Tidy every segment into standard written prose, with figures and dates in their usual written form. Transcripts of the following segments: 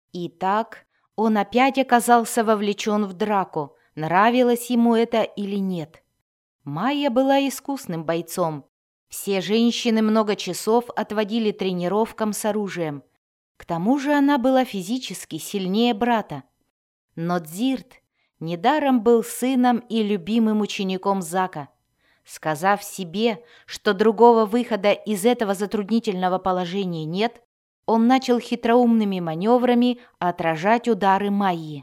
Итак, он опять оказался вовлечен в драку, нравилось ему это или нет. Майя была искусным бойцом. Все женщины много часов отводили тренировкам с оружием. К тому же она была физически сильнее брата. Но Дзирт недаром был сыном и любимым учеником Зака. Сказав себе, что другого выхода из этого затруднительного положения нет, он начал хитроумными маневрами отражать удары Майи.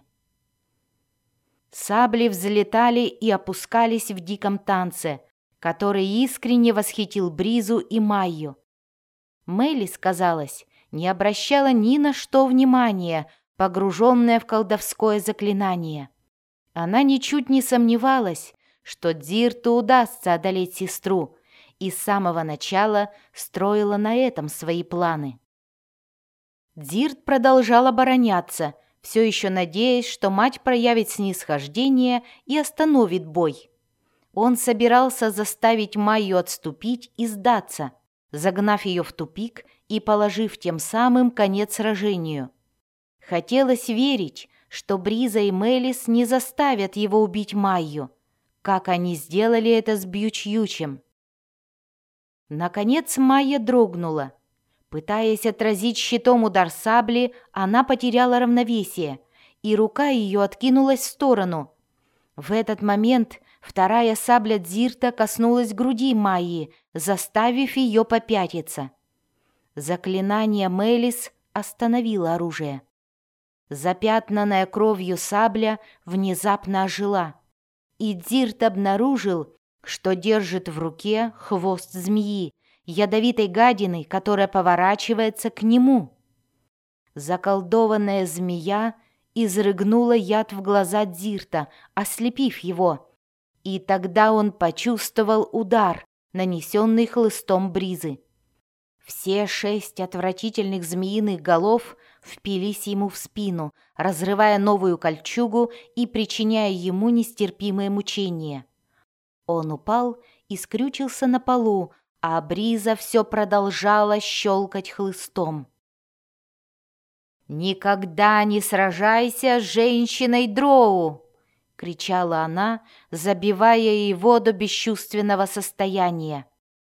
Сабли взлетали и опускались в диком танце, который искренне восхитил Бризу и Майю. Мелис, казалось, не обращала ни на что внимания, погруженная в колдовское заклинание. Она ничуть не сомневалась, что Дзирту удастся одолеть сестру, и с самого начала строила на этом свои планы. Дзирт продолжал обороняться, все еще надеясь, что мать проявит снисхождение и остановит бой. Он собирался заставить Майю отступить и сдаться, загнав ее в тупик и положив тем самым конец сражению. Хотелось верить, что Бриза и Мелис не заставят его убить Майю, как они сделали это с Бьючьючем. Наконец Майя дрогнула. Пытаясь отразить щитом удар сабли, она потеряла равновесие, и рука ее откинулась в сторону. В этот момент вторая сабля Дзирта коснулась груди Майи, заставив ее попятиться. Заклинание Мелис остановило оружие. Запятнанная кровью сабля внезапно ожила, и Дзирт обнаружил, что держит в руке хвост змеи, ядовитой гадины, которая поворачивается к нему. Заколдованная змея изрыгнула яд в глаза Дзирта, ослепив его, и тогда он почувствовал удар, нанесенный хлыстом Бризы. Все 6 отвратительных змеиных голов впились ему в спину, разрывая новую кольчугу и причиняя ему нестерпимое мучение. Он упал и скрючился на полу, а Бриза все продолжала щелкать хлыстом. «Никогда не сражайся с женщиной-дроу!» — кричала она, забивая его до бесчувственного состояния.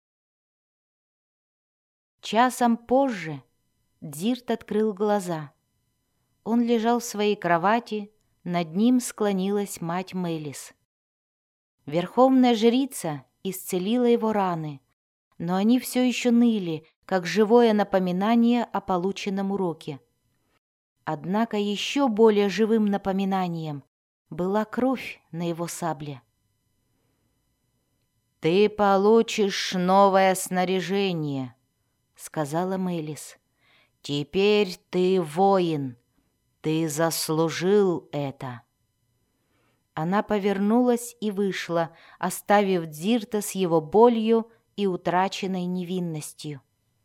Часом позже Дзирт открыл глаза. Он лежал в своей кровати, над ним склонилась мать Мелис. Верховная жрица исцелила его раны, но они все еще ныли, как живое напоминание о полученном уроке. Однако еще более живым напоминанием была кровь на его сабле. «Ты получишь новое снаряжение», — сказала Мелис. «Теперь ты воин, ты заслужил это». Она повернулась и вышла, оставив Дзирта с его болью и утраченной невинностью.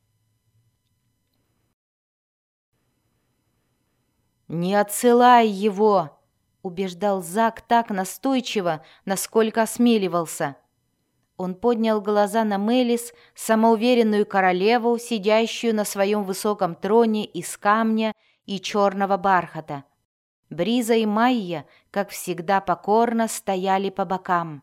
«Не отсылай его!» — убеждал Зак так настойчиво, насколько осмеливался. Он поднял глаза на Мелис, самоуверенную королеву, сидящую на своем высоком троне из камня и черного бархата. Бриза и Майя, как всегда покорно, стояли по бокам.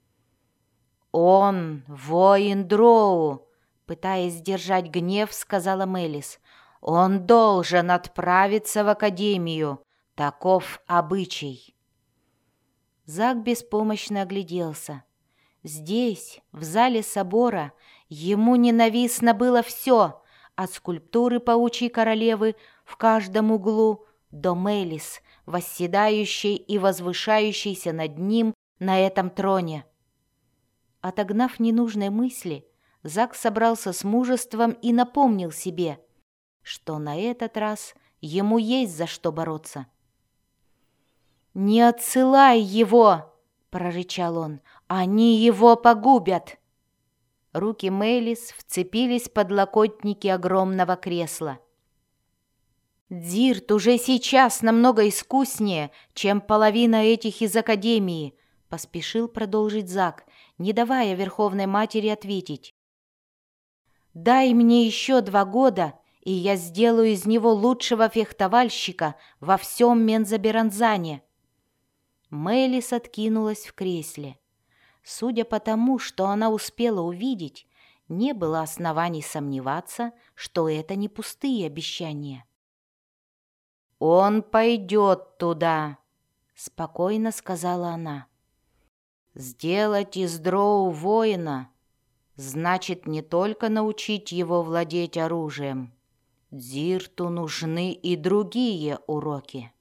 «Он воин Дроу», — пытаясь сдержать гнев, сказала Мелис. «Он должен отправиться в академию. Таков обычай». Зак беспомощно огляделся. Здесь, в зале собора, ему ненавистно было все, от скульптуры паучьей королевы в каждом углу до Мелис, восседающей и возвышающейся над ним на этом троне. Отогнав ненужные мысли, Зак собрался с мужеством и напомнил себе, что на этот раз ему есть за что бороться. «Не отсылай его!» — прорычал он. «Они его погубят!» Руки Мелис вцепились в подлокотники огромного кресла. «Дзирт уже сейчас намного искуснее, чем половина этих из Академии», — поспешил продолжить Зак, не давая Верховной Матери ответить. «Дай мне еще 2 года, и я сделаю из него лучшего фехтовальщика во всем Мензоберанзане». Мелис откинулась в кресле. Судя по тому, что она успела увидеть, не было оснований сомневаться, что это не пустые обещания. «Он пойдет туда», — спокойно сказала она. «Сделать из Дроу воина значит не только научить его владеть оружием. Дзирту нужны и другие уроки».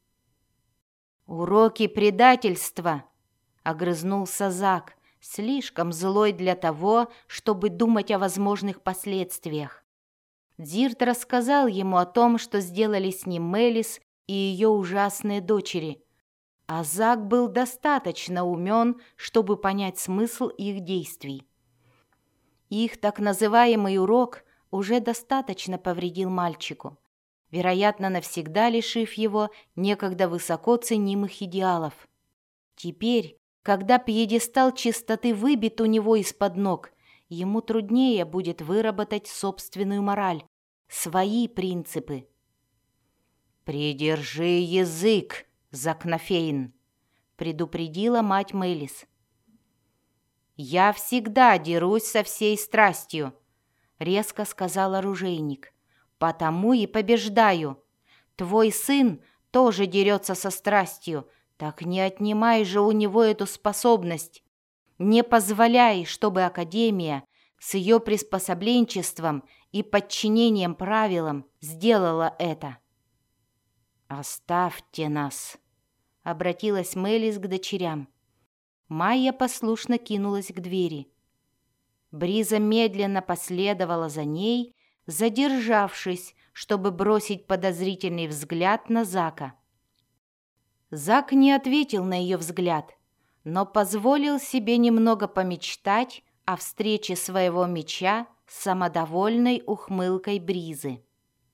«Уроки предательства», — огрызнулся Зак, слишком злой для того, чтобы думать о возможных последствиях. Дзирт рассказал ему о том, что сделали с ним Мелис и ее ужасные дочери, а Зак был достаточно умен, чтобы понять смысл их действий. Их так называемый урок уже достаточно повредил мальчику, вероятно, навсегда лишив его некогда высоко ценимых идеалов. Теперь, когда пьедестал чистоты выбит у него из-под ног, ему труднее будет выработать собственную мораль, свои принципы. «Придержи язык, Закнафейн», — предупредила мать Мелис. «Я всегда дерусь со всей страстью», — резко сказал оружейник. «Потому и побеждаю. Твой сын тоже дерется со страстью, так не отнимай же у него эту способность. Не позволяй, чтобы Академия с ее приспособленчеством и подчинением правилам сделала это». «Оставьте нас», — обратилась Мелис к дочерям. Майя послушно кинулась к двери. Бриза медленно последовала за ней, задержавшись, чтобы бросить подозрительный взгляд на Зака. Зак не ответил на ее взгляд, но позволил себе немного помечтать о встрече своего меча с самодовольной ухмылкой Бризы.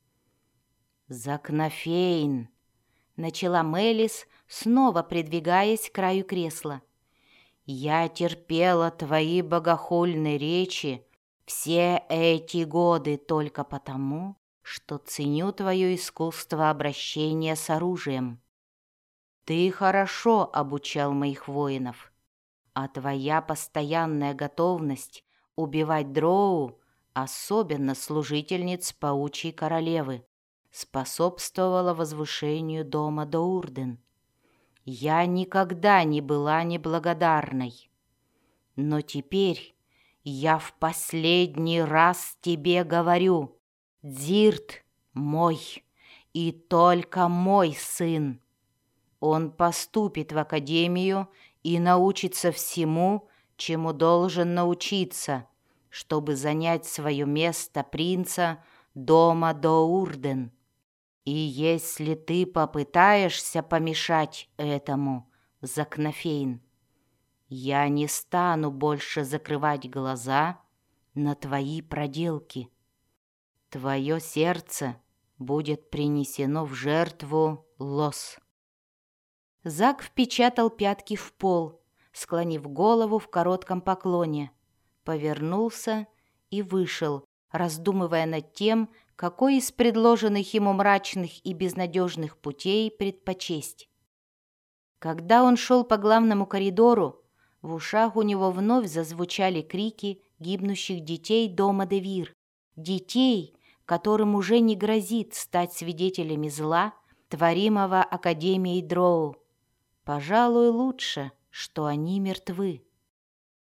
«Закнафейн», — начала Мелис, снова придвигаясь к краю кресла. «Я терпела твои богохульные речи все эти годы только потому, что ценю твое искусство обращения с оружием. Ты хорошо обучал моих воинов, а твоя постоянная готовность убивать дроу, особенно служительниц паучьей королевы, способствовала возвышению дома Доурден. Я никогда не была неблагодарной. Но теперь я в последний раз тебе говорю, Дзирт мой и только мой сын. Он поступит в Академию и научится всему, чему должен научиться, чтобы занять свое место принца дома Доурден. И если ты попытаешься помешать этому, Закнафейн, я не стану больше закрывать глаза на твои проделки. Твое сердце будет принесено в жертву Лос». Зак впечатал пятки в пол, склонив голову в коротком поклоне, повернулся и вышел, раздумывая над тем, какой из предложенных ему мрачных и безнадежных путей предпочесть. Когда он шел по главному коридору, в ушах у него вновь зазвучали крики гибнущих детей дома Девир, детей, которым уже не грозит стать свидетелями зла, творимого Академией Дроу. Пожалуй, лучше, что они мертвы.